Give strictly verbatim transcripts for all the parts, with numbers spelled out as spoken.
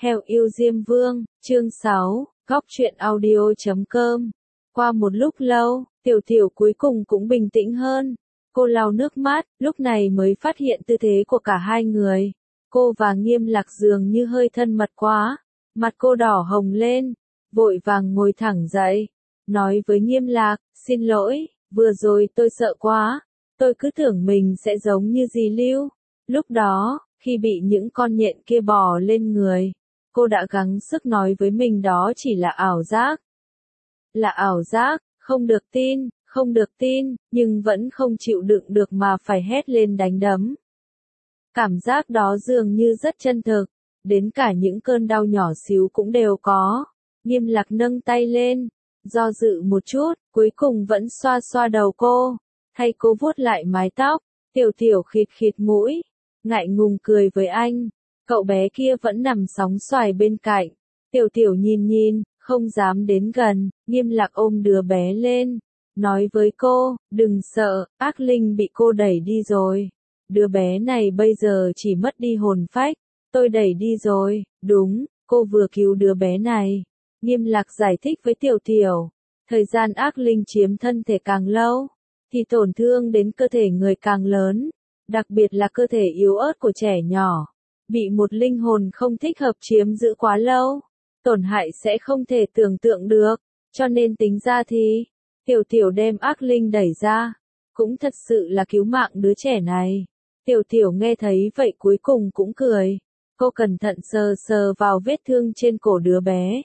Heo yêu Diêm Vương, chương sáu, góc truyện audio chấm com. Qua một lúc lâu, Tiểu Tiểu cuối cùng cũng bình tĩnh hơn. Cô lau nước mắt, lúc này mới phát hiện tư thế của cả hai người. Cô và Nghiêm Lạc dường như hơi thân mật quá. Mặt cô đỏ hồng lên, vội vàng ngồi thẳng dậy. Nói với Nghiêm Lạc, xin lỗi, vừa rồi tôi sợ quá. Tôi cứ tưởng mình sẽ giống như dì Lưu. Lúc đó, khi bị những con nhện kia bò lên người, cô đã gắng sức nói với mình đó chỉ là ảo giác. Là ảo giác, không được tin, không được tin, nhưng vẫn không chịu đựng được mà phải hét lên đánh đấm. Cảm giác đó dường như rất chân thực, đến cả những cơn đau nhỏ xíu cũng đều có. Nghiêm Lạc nâng tay lên, do dự một chút, cuối cùng vẫn xoa xoa đầu cô, thay cô vuốt lại mái tóc. Tiểu Tiểu khịt khịt mũi, ngại ngùng cười với anh. Cậu bé kia vẫn nằm sóng xoài bên cạnh. Tiểu Tiểu nhìn nhìn, không dám đến gần. Nghiêm Lạc ôm đứa bé lên, nói với cô, đừng sợ, ác linh bị cô đẩy đi rồi. Đứa bé này bây giờ chỉ mất đi hồn phách. Tôi đẩy đi rồi, đúng, cô vừa cứu đứa bé này. Nghiêm Lạc giải thích với Tiểu Tiểu, thời gian ác linh chiếm thân thể càng lâu, thì tổn thương đến cơ thể người càng lớn, đặc biệt là cơ thể yếu ớt của trẻ nhỏ. Bị một linh hồn không thích hợp chiếm giữ quá lâu, tổn hại sẽ không thể tưởng tượng được, cho nên tính ra thì, Tiểu Tiểu đem ác linh đẩy ra, cũng thật sự là cứu mạng đứa trẻ này. Tiểu Tiểu nghe thấy vậy cuối cùng cũng cười, cô cẩn thận sờ sờ vào vết thương trên cổ đứa bé.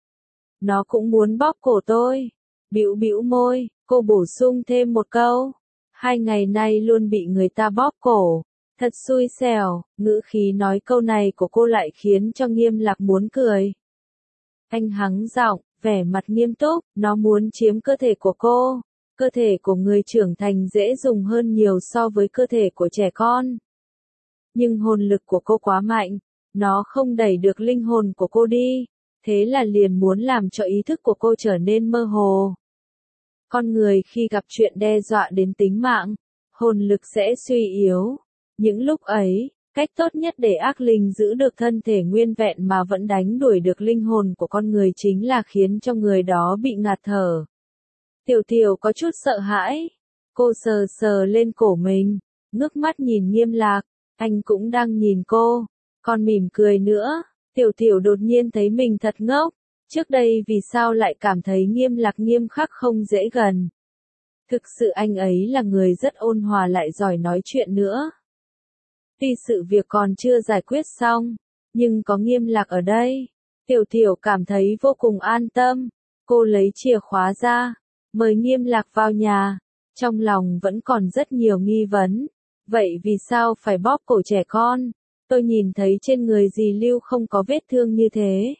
Nó cũng muốn bóp cổ tôi. Bĩu bĩu môi, cô bổ sung thêm một câu. Hai ngày nay luôn bị người ta bóp cổ. Thật xui xẻo, ngữ khí nói câu này của cô lại khiến cho Nghiêm Lạc muốn cười. Anh hắng giọng, vẻ mặt nghiêm túc, nó muốn chiếm cơ thể của cô. Cơ thể của người trưởng thành dễ dùng hơn nhiều so với cơ thể của trẻ con. Nhưng hồn lực của cô quá mạnh, nó không đẩy được linh hồn của cô đi. Thế là liền muốn làm cho ý thức của cô trở nên mơ hồ. Con người khi gặp chuyện đe dọa đến tính mạng, hồn lực sẽ suy yếu. Những lúc ấy, cách tốt nhất để ác linh giữ được thân thể nguyên vẹn mà vẫn đánh đuổi được linh hồn của con người chính là khiến cho người đó bị ngạt thở. Tiểu Tiểu có chút sợ hãi. Cô sờ sờ lên cổ mình, ngước mắt nhìn Nghiêm Lạc, anh cũng đang nhìn cô, còn mỉm cười nữa. Tiểu Tiểu đột nhiên thấy mình thật ngốc, trước đây vì sao lại cảm thấy Nghiêm Lạc nghiêm khắc không dễ gần. Thực sự anh ấy là người rất ôn hòa lại giỏi nói chuyện nữa. Tuy sự việc còn chưa giải quyết xong, nhưng có Nghiêm Lạc ở đây, Tiểu Tiểu cảm thấy vô cùng an tâm. Cô lấy chìa khóa ra, mời Nghiêm Lạc vào nhà, trong lòng vẫn còn rất nhiều nghi vấn. Vậy vì sao phải bóp cổ trẻ con? Tôi nhìn thấy trên người dì Lưu không có vết thương như thế.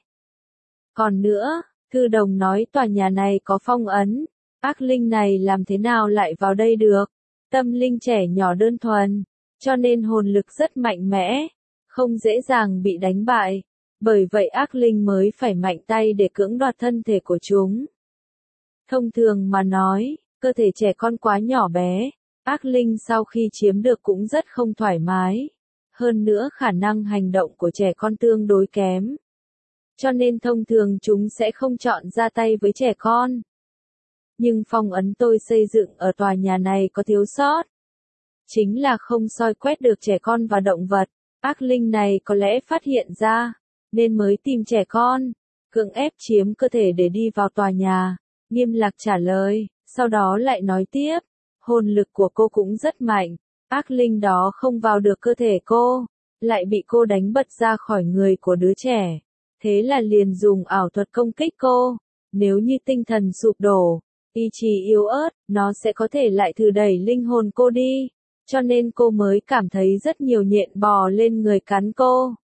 Còn nữa, Thư Đồng nói tòa nhà này có phong ấn, ác linh này làm thế nào lại vào đây được? Tâm linh trẻ nhỏ đơn thuần, cho nên hồn lực rất mạnh mẽ, không dễ dàng bị đánh bại. Bởi vậy ác linh mới phải mạnh tay để cưỡng đoạt thân thể của chúng. Thông thường mà nói, cơ thể trẻ con quá nhỏ bé, ác linh sau khi chiếm được cũng rất không thoải mái. Hơn nữa khả năng hành động của trẻ con tương đối kém. Cho nên thông thường chúng sẽ không chọn ra tay với trẻ con. Nhưng phong ấn tôi xây dựng ở tòa nhà này có thiếu sót. Chính là không soi quét được trẻ con và động vật. Ác linh này có lẽ phát hiện ra, nên mới tìm trẻ con, cưỡng ép chiếm cơ thể để đi vào tòa nhà. Nghiêm Lạc trả lời, sau đó lại nói tiếp, hồn lực của cô cũng rất mạnh. Ác linh đó không vào được cơ thể cô, lại bị cô đánh bật ra khỏi người của đứa trẻ. Thế là liền dùng ảo thuật công kích cô. Nếu như tinh thần sụp đổ, ý chí yếu ớt, nó sẽ có thể lại thử đẩy linh hồn cô đi. Cho nên cô mới cảm thấy rất nhiều nhện bò lên người cắn cô.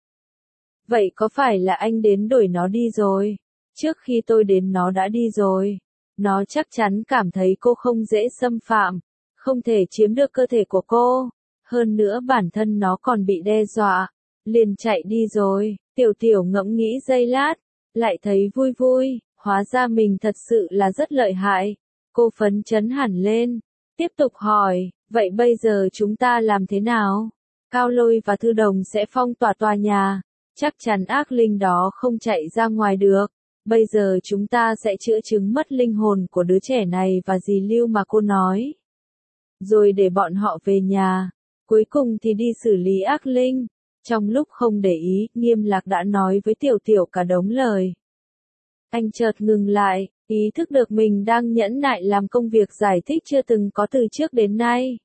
Vậy có phải là anh đến đuổi nó đi rồi? Trước khi tôi đến nó đã đi rồi. Nó chắc chắn cảm thấy cô không dễ xâm phạm, không thể chiếm được cơ thể của cô. Hơn nữa bản thân nó còn bị đe dọa, liền chạy đi rồi. Tiểu Tiểu ngẫm nghĩ giây lát, lại thấy vui vui, hóa ra mình thật sự là rất lợi hại. Cô phấn chấn hẳn lên, tiếp tục hỏi, vậy bây giờ chúng ta làm thế nào? Cao Lôi và Thư Đồng sẽ phong tỏa tòa nhà, chắc chắn ác linh đó không chạy ra ngoài được. Bây giờ chúng ta sẽ chữa chứng mất linh hồn của đứa trẻ này và dì Lưu mà cô nói. Rồi để bọn họ về nhà. Cuối cùng thì đi xử lý ác linh. Trong lúc không để ý, Nghiêm Lạc đã nói với Tiểu Tiểu cả đống lời. Anh chợt ngừng lại, ý thức được mình đang nhẫn nại làm công việc giải thích chưa từng có từ trước đến nay.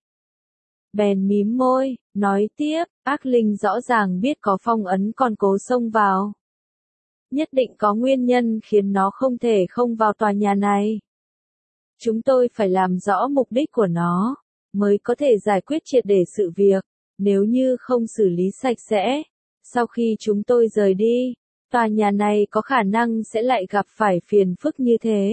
Bèn mím môi, nói tiếp, ác linh rõ ràng biết có phong ấn còn cố xông vào. Nhất định có nguyên nhân khiến nó không thể không vào tòa nhà này. Chúng tôi phải làm rõ mục đích của nó, mới có thể giải quyết triệt để sự việc. Nếu như không xử lý sạch sẽ, sau khi chúng tôi rời đi, tòa nhà này có khả năng sẽ lại gặp phải phiền phức như thế.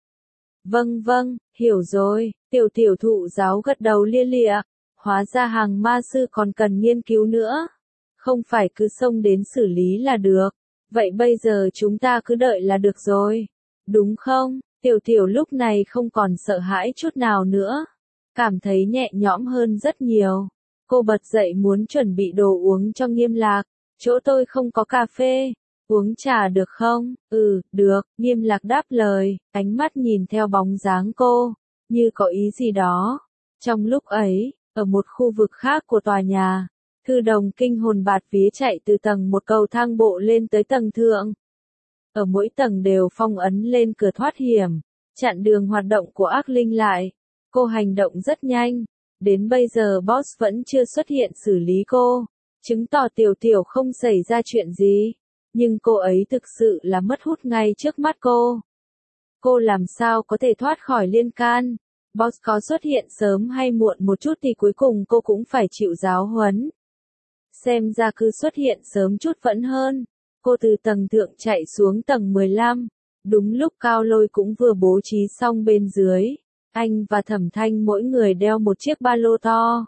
Vâng vâng, hiểu rồi, Tiểu Tiểu thụ giáo gật đầu lia lịa. Hóa ra hàng ma sư còn cần nghiên cứu nữa. Không phải cứ xông đến xử lý là được. Vậy bây giờ chúng ta cứ đợi là được rồi. Đúng không? Tiểu Tiểu lúc này không còn sợ hãi chút nào nữa. Cảm thấy nhẹ nhõm hơn rất nhiều. Cô bật dậy muốn chuẩn bị đồ uống cho Nghiêm Lạc. Chỗ tôi không có cà phê. Uống trà được không? Ừ, được. Nghiêm Lạc đáp lời. Ánh mắt nhìn theo bóng dáng cô. Như có ý gì đó. Trong lúc ấy, ở một khu vực khác của tòa nhà, Thư Đồng kinh hồn bạt vía chạy từ tầng một cầu thang bộ lên tới tầng thượng. Ở mỗi tầng đều phong ấn lên cửa thoát hiểm, chặn đường hoạt động của ác linh lại. Cô hành động rất nhanh, đến bây giờ boss vẫn chưa xuất hiện xử lý cô, chứng tỏ Tiểu Tiểu không xảy ra chuyện gì, nhưng cô ấy thực sự là mất hút ngay trước mắt cô. Cô làm sao có thể thoát khỏi liên can? Boss có xuất hiện sớm hay muộn một chút thì cuối cùng cô cũng phải chịu giáo huấn. Xem ra cứ xuất hiện sớm chút vẫn hơn. Cô từ tầng thượng chạy xuống tầng mười lăm. Đúng lúc Cao Lôi cũng vừa bố trí xong bên dưới. Anh và Thẩm Thanh mỗi người đeo một chiếc ba lô to.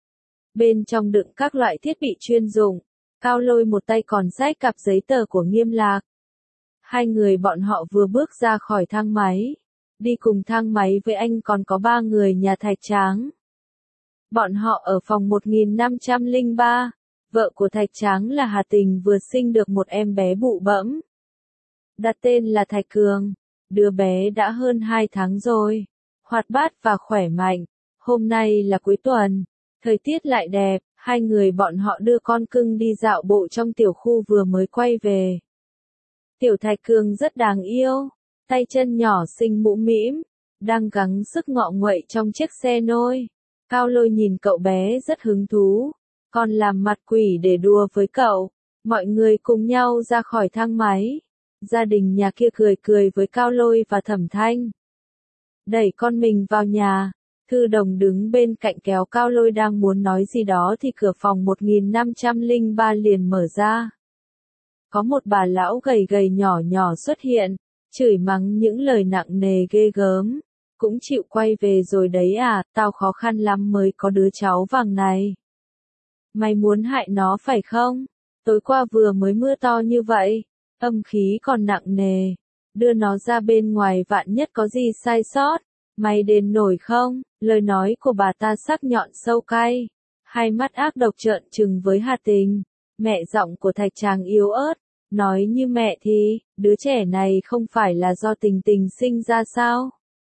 Bên trong đựng các loại thiết bị chuyên dụng. Cao Lôi một tay còn xách cặp giấy tờ của Nghiêm Lạc. Hai người bọn họ vừa bước ra khỏi thang máy. Đi cùng thang máy với anh còn có ba người nhà Thạch Tráng. Bọn họ ở phòng một nghìn năm trăm lẻ ba. Vợ của Thạch Tráng là Hà Tình vừa sinh được một em bé bụ bẫm. Đặt tên là Thạch Cường. Đứa bé đã hơn hai tháng rồi. Hoạt bát và khỏe mạnh. Hôm nay là cuối tuần. Thời tiết lại đẹp. Hai người bọn họ đưa con cưng đi dạo bộ trong tiểu khu vừa mới quay về. Tiểu Thạch Cường rất đáng yêu. Tay chân nhỏ xinh mũm mĩm. Đang gắng sức ngọ nguậy trong chiếc xe nôi. Cao Lôi nhìn cậu bé rất hứng thú. Còn làm mặt quỷ để đùa với cậu. Mọi người cùng nhau ra khỏi thang máy. Gia đình nhà kia cười cười với Cao Lôi và Thẩm Thanh. Đẩy con mình vào nhà. Thư Đồng đứng bên cạnh kéo Cao Lôi đang muốn nói gì đó thì cửa phòng một nghìn năm trăm lẻ ba liền mở ra. Có một bà lão gầy gầy nhỏ nhỏ xuất hiện, chửi mắng những lời nặng nề ghê gớm. Cũng chịu quay về rồi đấy à, tao khó khăn lắm mới có đứa cháu vàng này. Mày muốn hại nó phải không? Tối qua vừa mới mưa to như vậy, âm khí còn nặng nề. Đưa nó ra bên ngoài vạn nhất có gì sai sót. Mày đền nổi không? Lời nói của bà ta sắc nhọn sâu cay. Hai mắt ác độc trợn trừng với Hà Tình. Mẹ giọng của Thạch Tráng yếu ớt. Nói như mẹ thì, đứa trẻ này không phải là do Tình Tình sinh ra sao?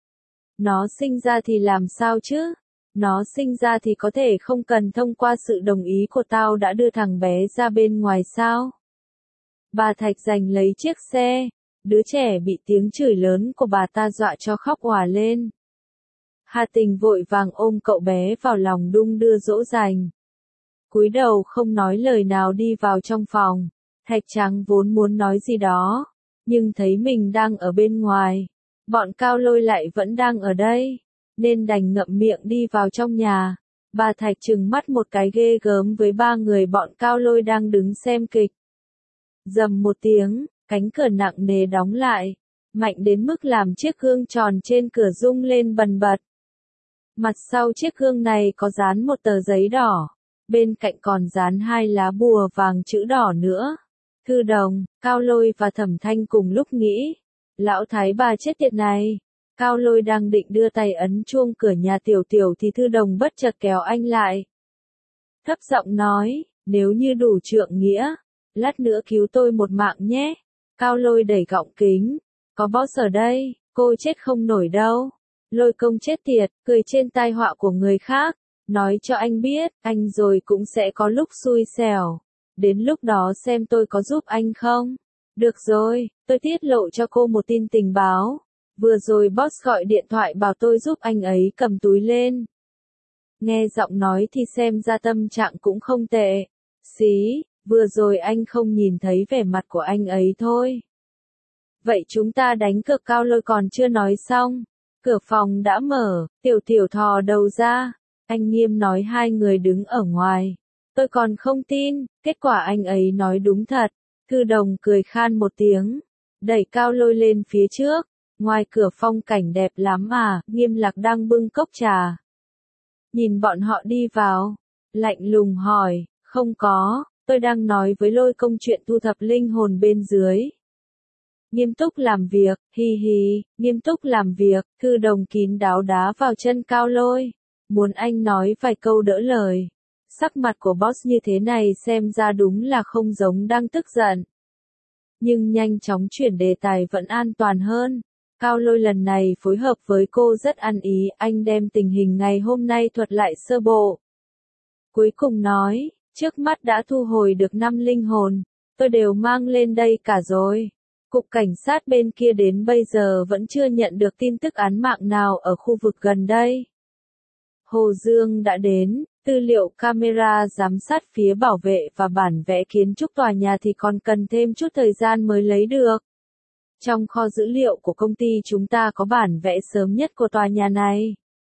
Nó sinh ra thì làm sao chứ? Nó sinh ra thì có thể không cần thông qua sự đồng ý của tao đã đưa thằng bé ra bên ngoài sao? Bà Thạch giành lấy chiếc xe. Đứa trẻ bị tiếng chửi lớn của bà ta dọa cho khóc òa lên. Hà Tình vội vàng ôm cậu bé vào lòng đung đưa dỗ dành. Cúi đầu không nói lời nào đi vào trong phòng. Thạch Tráng vốn muốn nói gì đó, nhưng thấy mình đang ở bên ngoài. Bọn Cao Lôi lại vẫn đang ở đây, nên đành ngậm miệng đi vào trong nhà. Bà Thạch trừng mắt một cái ghê gớm với ba người bọn Cao Lôi đang đứng xem kịch. Rầm một tiếng, cánh cửa nặng nề đóng lại, mạnh đến mức làm chiếc gương tròn trên cửa rung lên bần bật. Mặt sau chiếc gương này có dán một tờ giấy đỏ, bên cạnh còn dán hai lá bùa vàng chữ đỏ nữa. Thư Đồng, Cao Lôi và Thẩm Thanh cùng lúc nghĩ, lão thái bà chết tiệt này. Cao Lôi đang định đưa tay ấn chuông cửa nhà Tiểu Tiểu thì Thư Đồng bất chợt kéo anh lại. Thấp giọng nói, nếu như đủ trượng nghĩa, lát nữa cứu tôi một mạng nhé. Cao Lôi đẩy gọng kính, có boss ở đây, cô chết không nổi đâu. Lôi Công chết tiệt, cười trên tai họa của người khác, nói cho anh biết, anh rồi cũng sẽ có lúc xui xẻo. Đến lúc đó xem tôi có giúp anh không? Được rồi, tôi tiết lộ cho cô một tin tình báo. Vừa rồi boss gọi điện thoại bảo tôi giúp anh ấy cầm túi lên. Nghe giọng nói thì xem ra tâm trạng cũng không tệ. Xí, vừa rồi anh không nhìn thấy vẻ mặt của anh ấy thôi. Vậy chúng ta đánh cược. Cao Lôi còn chưa nói xong. Cửa phòng đã mở, Tiểu Tiểu thò đầu ra. Anh Nghiêm nói hai người đứng ở ngoài. Tôi còn không tin, kết quả anh ấy nói đúng thật. Thư Đồng cười khan một tiếng, đẩy Cao Lôi lên phía trước. Ngoài cửa phong cảnh đẹp lắm à, Nghiêm Lạc đang bưng cốc trà. Nhìn bọn họ đi vào, lạnh lùng hỏi, không có, tôi đang nói với Lôi Công chuyện thu thập linh hồn bên dưới. Nghiêm túc làm việc, hi hi, nghiêm túc làm việc, Thư Đồng kín đáo đá vào chân Cao Lôi. Muốn anh nói vài câu đỡ lời. Sắc mặt của boss như thế này xem ra đúng là không giống đang tức giận. Nhưng nhanh chóng chuyển đề tài vẫn an toàn hơn. Cao Lôi lần này phối hợp với cô rất ăn ý, anh đem tình hình ngày hôm nay thuật lại sơ bộ. Cuối cùng nói, trước mắt đã thu hồi được năm linh hồn, tôi đều mang lên đây cả rồi. Cục cảnh sát bên kia đến bây giờ vẫn chưa nhận được tin tức án mạng nào ở khu vực gần đây. Hồ Dương đã đến, tư liệu camera giám sát phía bảo vệ và bản vẽ kiến trúc tòa nhà thì còn cần thêm chút thời gian mới lấy được. Trong kho dữ liệu của công ty chúng ta có bản vẽ sớm nhất của tòa nhà này.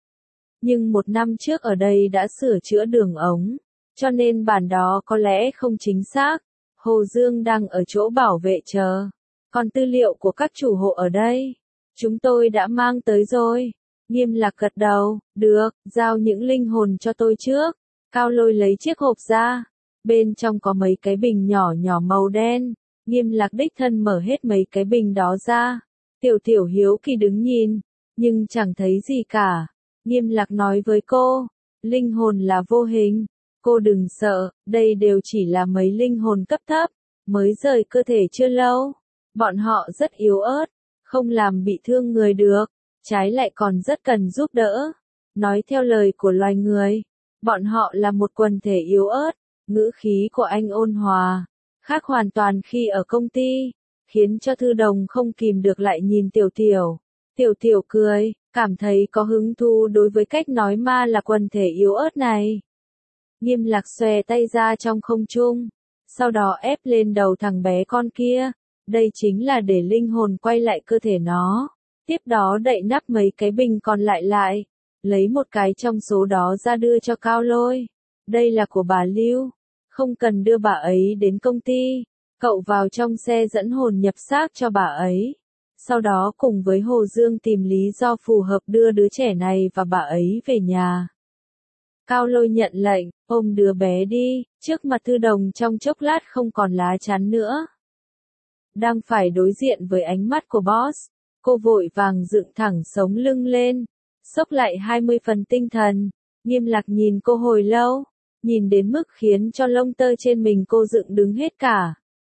Nhưng một năm trước ở đây đã sửa chữa đường ống, cho nên bản đó có lẽ không chính xác. Hồ Dương đang ở chỗ bảo vệ chờ. Còn tư liệu của các chủ hộ ở đây, chúng tôi đã mang tới rồi. Nghiêm Lạc gật đầu, được, giao những linh hồn cho tôi trước. Cao Lôi lấy chiếc hộp ra, bên trong có mấy cái bình nhỏ nhỏ màu đen. Nghiêm Lạc đích thân mở hết mấy cái bình đó ra. Tiểu Tiểu hiếu kỳ đứng nhìn, nhưng chẳng thấy gì cả. Nghiêm Lạc nói với cô, linh hồn là vô hình. Cô đừng sợ, đây đều chỉ là mấy linh hồn cấp thấp, mới rời cơ thể chưa lâu. Bọn họ rất yếu ớt, không làm bị thương người được, trái lại còn rất cần giúp đỡ. Nói theo lời của loài người, bọn họ là một quần thể yếu ớt. Ngữ khí của anh ôn hòa, khác hoàn toàn khi ở công ty, khiến cho Thư Đồng không kìm được lại nhìn Tiểu Tiểu. Tiểu Tiểu cười, cảm thấy có hứng thú đối với cách nói ma là quần thể yếu ớt này. Nghiêm Lạc xòe tay ra trong không trung, sau đó ép lên đầu thằng bé con kia. Đây chính là để linh hồn quay lại cơ thể nó. Tiếp đó đậy nắp mấy cái bình còn lại lại, lấy một cái trong số đó ra đưa cho Cao Lôi. Đây là của bà Lưu, không cần đưa bà ấy đến công ty, cậu vào trong xe dẫn hồn nhập xác cho bà ấy. Sau đó cùng với Hồ Dương tìm lý do phù hợp đưa đứa trẻ này và bà ấy về nhà. Cao Lôi nhận lệnh, ôm đứa bé đi, trước mặt Thư Đồng trong chốc lát không còn lá chắn nữa. Đang phải đối diện với ánh mắt của boss, cô vội vàng dựng thẳng sống lưng lên, xốc lại hai mươi phần tinh thần. Nghiêm Lạc nhìn cô hồi lâu, nhìn đến mức khiến cho lông tơ trên mình cô dựng đứng hết cả.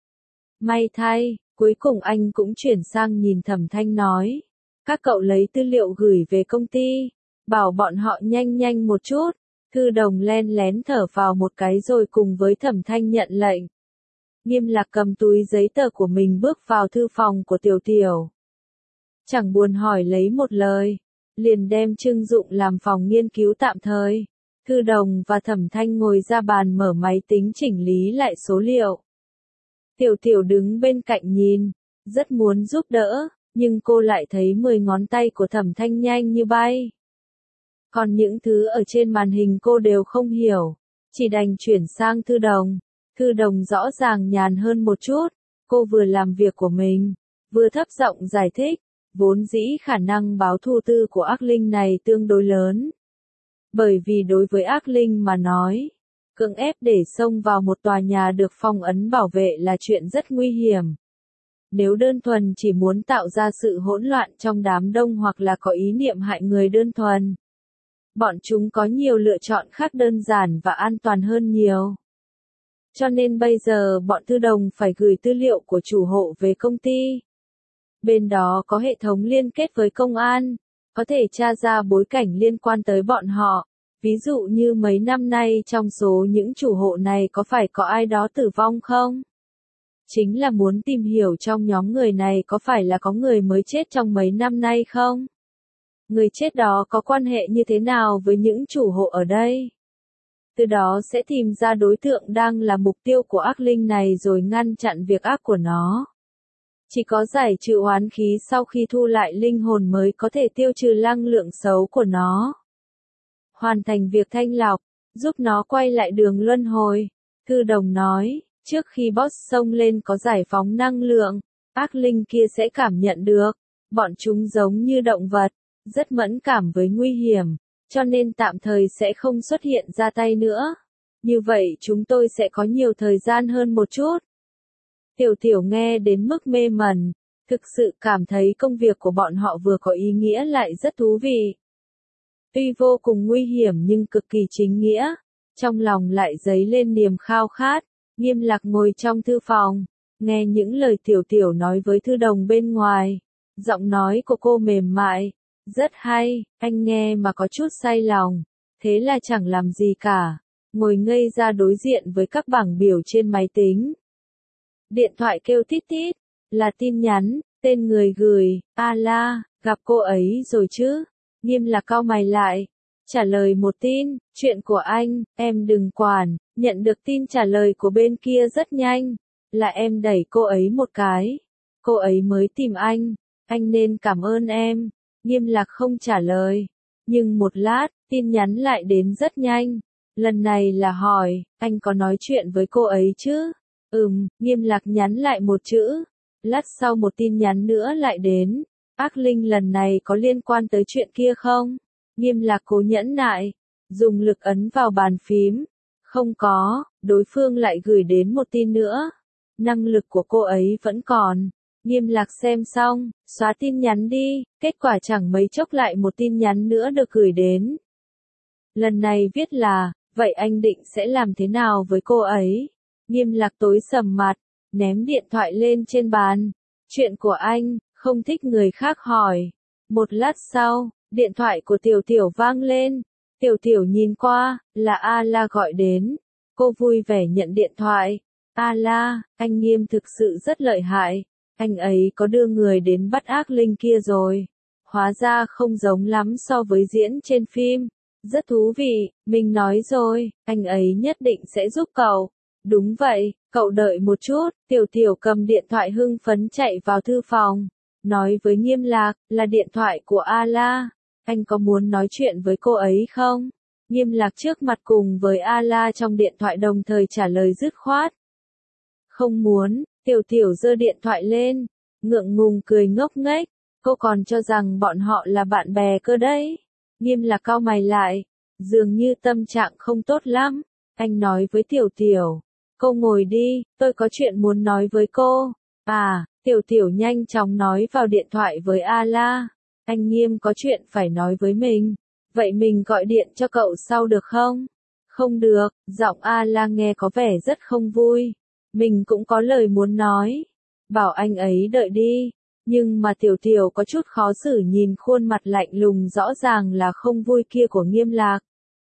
May thay, cuối cùng anh cũng chuyển sang nhìn Thẩm Thanh nói, các cậu lấy tư liệu gửi về công ty, bảo bọn họ nhanh nhanh một chút. Thư Đồng len lén thở vào một cái rồi cùng với Thẩm Thanh nhận lệnh. Nghiêm Lạc cầm túi giấy tờ của mình bước vào thư phòng của Tiểu Tiểu. Chẳng buồn hỏi lấy một lời, liền đem trưng dụng làm phòng nghiên cứu tạm thời. Thư Đồng và Thẩm Thanh ngồi ra bàn mở máy tính chỉnh lý lại số liệu. Tiểu Tiểu đứng bên cạnh nhìn, rất muốn giúp đỡ, nhưng cô lại thấy mười ngón tay của Thẩm Thanh nhanh như bay. Còn những thứ ở trên màn hình cô đều không hiểu, chỉ đành chuyển sang Thư Đồng. Thư Đồng rõ ràng nhàn hơn một chút, cô vừa làm việc của mình, vừa thấp giọng giải thích, vốn dĩ khả năng báo thu tư của ác linh này tương đối lớn. Bởi vì đối với ác linh mà nói, cưỡng ép để xông vào một tòa nhà được phong ấn bảo vệ là chuyện rất nguy hiểm. Nếu đơn thuần chỉ muốn tạo ra sự hỗn loạn trong đám đông hoặc là có ý niệm hại người đơn thuần, bọn chúng có nhiều lựa chọn khác đơn giản và an toàn hơn nhiều. Cho nên bây giờ bọn Thư Đồng phải gửi tư liệu của chủ hộ về công ty. Bên đó có hệ thống liên kết với công an, có thể tra ra bối cảnh liên quan tới bọn họ. Ví dụ như mấy năm nay trong số những chủ hộ này có phải có ai đó tử vong không? Chính là muốn tìm hiểu trong nhóm người này có phải là có người mới chết trong mấy năm nay không? Người chết đó có quan hệ như thế nào với những chủ hộ ở đây? Từ đó sẽ tìm ra đối tượng đang là mục tiêu của ác linh này rồi ngăn chặn việc ác của nó. Chỉ có giải trừ oán khí sau khi thu lại linh hồn mới có thể tiêu trừ năng lượng xấu của nó. Hoàn thành việc thanh lọc, giúp nó quay lại đường luân hồi. Thư Đồng nói, trước khi boss xông lên có giải phóng năng lượng, ác linh kia sẽ cảm nhận được. Bọn chúng giống như động vật, rất mẫn cảm với nguy hiểm, cho nên tạm thời sẽ không xuất hiện ra tay nữa. Như vậy chúng tôi sẽ có nhiều thời gian hơn một chút. Tiểu Tiểu nghe đến mức mê mẩn, thực sự cảm thấy công việc của bọn họ vừa có ý nghĩa lại rất thú vị. Tuy vô cùng nguy hiểm nhưng cực kỳ chính nghĩa, trong lòng lại dấy lên niềm khao khát. Nghiêm Lạc ngồi trong thư phòng, nghe những lời Tiểu Tiểu nói với Thư Đồng bên ngoài. Giọng nói của cô mềm mại, rất hay, anh nghe mà có chút say lòng, thế là chẳng làm gì cả, ngồi ngây ra đối diện với các bảng biểu trên máy tính. Điện thoại kêu tít tít, là tin nhắn, tên người gửi, a la, gặp cô ấy rồi chứ? Nghiêm Lạc cau mày lại, trả lời một tin, chuyện của anh, em đừng quản, nhận được tin trả lời của bên kia rất nhanh, là em đẩy cô ấy một cái, cô ấy mới tìm anh, anh nên cảm ơn em. Nghiêm Lạc không trả lời, nhưng một lát, tin nhắn lại đến rất nhanh, lần này là hỏi, anh có nói chuyện với cô ấy chứ? Ừm, Nghiêm Lạc nhắn lại một chữ, lát sau một tin nhắn nữa lại đến, ác linh lần này có liên quan tới chuyện kia không? Nghiêm Lạc cố nhẫn nại, dùng lực ấn vào bàn phím, không có, đối phương lại gửi đến một tin nữa, năng lực của cô ấy vẫn còn. Nghiêm Lạc xem xong, xóa tin nhắn đi, kết quả chẳng mấy chốc lại một tin nhắn nữa được gửi đến. Lần này viết là, vậy anh định sẽ làm thế nào với cô ấy? Nghiêm Lạc tối sầm mặt, ném điện thoại lên trên bàn. Chuyện của anh, không thích người khác hỏi. Một lát sau, điện thoại của Tiểu Tiểu vang lên. Tiểu Tiểu nhìn qua, là A La gọi đến. Cô vui vẻ nhận điện thoại. A La, anh Nghiêm thực sự rất lợi hại. Anh ấy có đưa người đến bắt ác linh kia rồi. Hóa ra không giống lắm so với diễn trên phim. Rất thú vị, mình nói rồi, anh ấy nhất định sẽ giúp cậu. Đúng vậy, cậu đợi một chút. Tiểu Tiểu cầm điện thoại hưng phấn chạy vào thư phòng. Nói với Nghiêm Lạc, là điện thoại của A La. Anh có muốn nói chuyện với cô ấy không? Nghiêm Lạc trước mặt cùng với A La trong điện thoại đồng thời trả lời dứt khoát. Không muốn. Tiểu Tiểu giơ điện thoại lên, ngượng ngùng cười ngốc nghếch, cô còn cho rằng bọn họ là bạn bè cơ đấy. Nghiêm Lạc cau mày lại, dường như tâm trạng không tốt lắm. Anh nói với Tiểu Tiểu, cô ngồi đi, tôi có chuyện muốn nói với cô. À, Tiểu Tiểu nhanh chóng nói vào điện thoại với A La, anh Nghiêm có chuyện phải nói với mình, vậy mình gọi điện cho cậu sau được không? Không được, giọng A La nghe có vẻ rất không vui. Mình cũng có lời muốn nói. Bảo anh ấy đợi đi. Nhưng mà Tiểu Tiểu có chút khó xử nhìn khuôn mặt lạnh lùng rõ ràng là không vui kia của Nghiêm Lạc.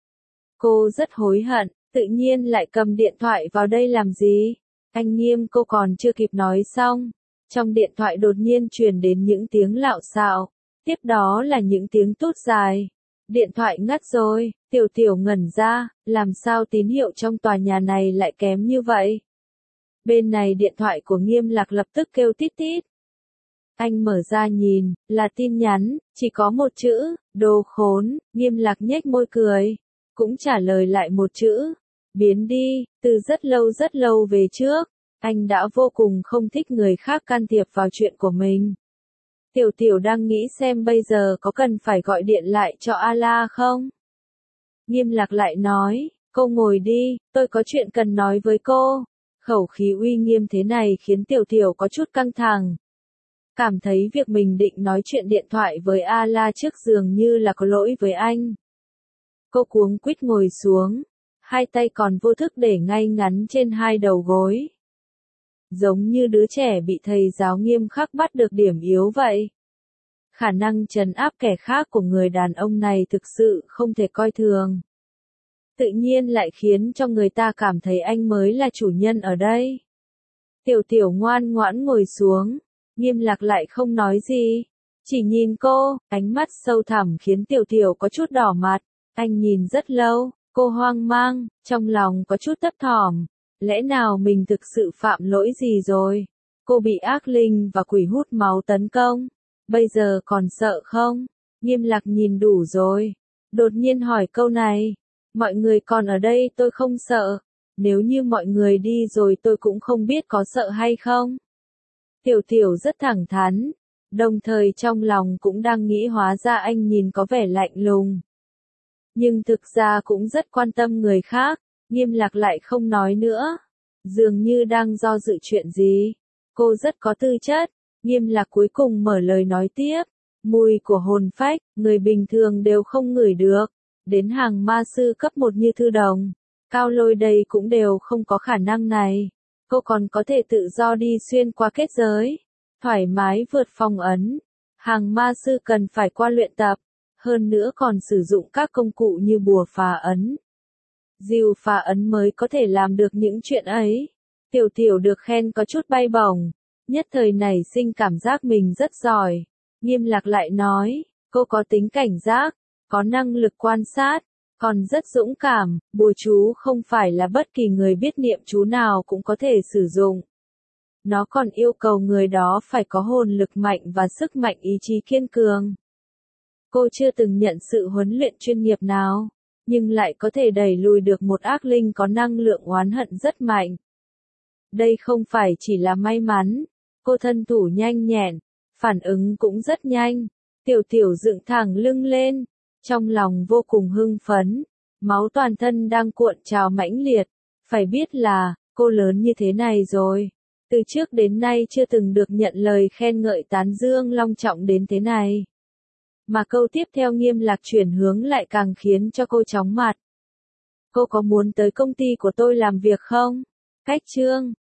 Cô rất hối hận, tự nhiên lại cầm điện thoại vào đây làm gì? Anh Nghiêm cô còn chưa kịp nói xong. Trong điện thoại đột nhiên truyền đến những tiếng lạo xạo. Tiếp đó là những tiếng tút dài. Điện thoại ngắt rồi, Tiểu Tiểu ngẩn ra, làm sao tín hiệu trong tòa nhà này lại kém như vậy? Bên này điện thoại của Nghiêm Lạc lập tức kêu tít tít. Anh mở ra nhìn, là tin nhắn, chỉ có một chữ, đồ khốn. Nghiêm Lạc nhếch môi cười, cũng trả lời lại một chữ, biến đi. Từ rất lâu rất lâu về trước, anh đã vô cùng không thích người khác can thiệp vào chuyện của mình. Tiểu Tiểu đang nghĩ xem bây giờ có cần phải gọi điện lại cho A La không? Nghiêm Lạc lại nói, cô ngồi đi, tôi có chuyện cần nói với cô. Khẩu khí uy nghiêm thế này khiến Tiểu Tiểu có chút căng thẳng. Cảm thấy việc mình định nói chuyện điện thoại với A La trước dường như là có lỗi với anh. Cô cuống quýt ngồi xuống, hai tay còn vô thức để ngay ngắn trên hai đầu gối. Giống như đứa trẻ bị thầy giáo nghiêm khắc bắt được điểm yếu vậy. Khả năng trấn áp kẻ khác của người đàn ông này thực sự không thể coi thường. Tự nhiên lại khiến cho người ta cảm thấy anh mới là chủ nhân ở đây. Tiểu Tiểu ngoan ngoãn ngồi xuống, Nghiêm Lạc lại không nói gì, chỉ nhìn cô, ánh mắt sâu thẳm khiến Tiểu Tiểu có chút đỏ mặt. Anh nhìn rất lâu, cô hoang mang, trong lòng có chút thấp thỏm, lẽ nào mình thực sự phạm lỗi gì rồi? Cô bị ác linh và quỷ hút máu tấn công, bây giờ còn sợ không? Nghiêm Lạc nhìn đủ rồi, đột nhiên hỏi câu này. Mọi người còn ở đây tôi không sợ, nếu như mọi người đi rồi tôi cũng không biết có sợ hay không. Tiểu Tiểu rất thẳng thắn, đồng thời trong lòng cũng đang nghĩ hóa ra anh nhìn có vẻ lạnh lùng. Nhưng thực ra cũng rất quan tâm người khác, Nghiêm Lạc lại không nói nữa. Dường như đang do dự chuyện gì. Cô rất có tư chất, Nghiêm Lạc cuối cùng mở lời nói tiếp. Mùi của hồn phách, người bình thường đều không ngửi được. Đến hàng ma sư cấp một như Thư Đồng, Cao Lôi đây cũng đều không có khả năng này. Cô còn có thể tự do đi xuyên qua kết giới, thoải mái vượt phong ấn. Hàng ma sư cần phải qua luyện tập, hơn nữa còn sử dụng các công cụ như bùa phà ấn, diều phà ấn mới có thể làm được những chuyện ấy. Tiểu Tiểu được khen có chút bay bổng, nhất thời nảy sinh cảm giác mình rất giỏi. Nghiêm Lạc lại nói, cô có tính cảnh giác, có năng lực quan sát, còn rất dũng cảm. Bùa chú không phải là bất kỳ người biết niệm chú nào cũng có thể sử dụng. Nó còn yêu cầu người đó phải có hồn lực mạnh và sức mạnh ý chí kiên cường. Cô chưa từng nhận sự huấn luyện chuyên nghiệp nào, nhưng lại có thể đẩy lùi được một ác linh có năng lượng oán hận rất mạnh. Đây không phải chỉ là may mắn, cô thân thủ nhanh nhẹn, phản ứng cũng rất nhanh. Tiểu Tiểu dựng thẳng lưng lên, trong lòng vô cùng hưng phấn, máu toàn thân đang cuộn trào mãnh liệt. Phải biết là, cô lớn như thế này rồi, từ trước đến nay chưa từng được nhận lời khen ngợi tán dương long trọng đến thế này. Mà câu tiếp theo Nghiêm Lạc chuyển hướng lại càng khiến cho cô chóng mặt. Cô có muốn tới công ty của tôi làm việc không? Cách chương